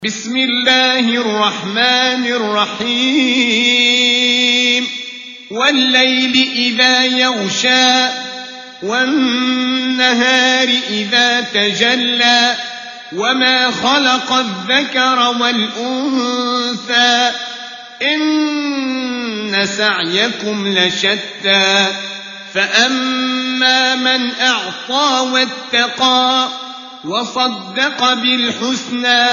بسم الله الرحمن الرحيم والليل إذا يغشى والنهار إذا تجلى وما خلق الذكر والأنثى إن سعيكم لشتى فأما من أعطى واتقى وصدق بالحسنى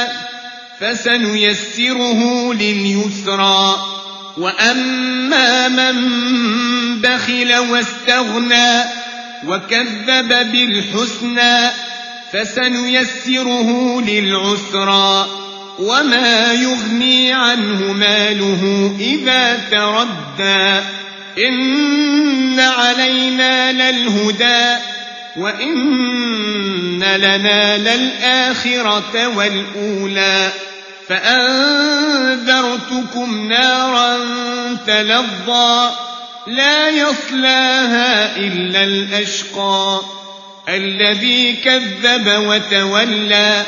فسنيسره لليسرى وأما من بخل واستغنى وكذب بالحسنى فسنيسره للعسرى وما يغني عنه ماله إذا تردى إن علينا للهدى وإن لنا للآخرة والأولى فأنذرتكم نارا تلظى لا يصلاها إلا الأشقى الذي كذب وتولى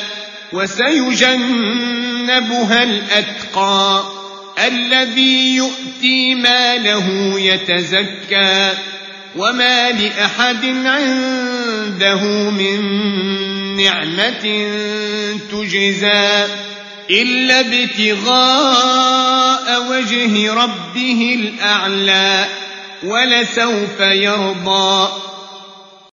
وسيجنبها الأتقى الذي يؤتي ماله يتزكى وما لأحد عنده من نعمة تجزى إلا ابتغاء وجه ربه الأعلى ولسوف يرضى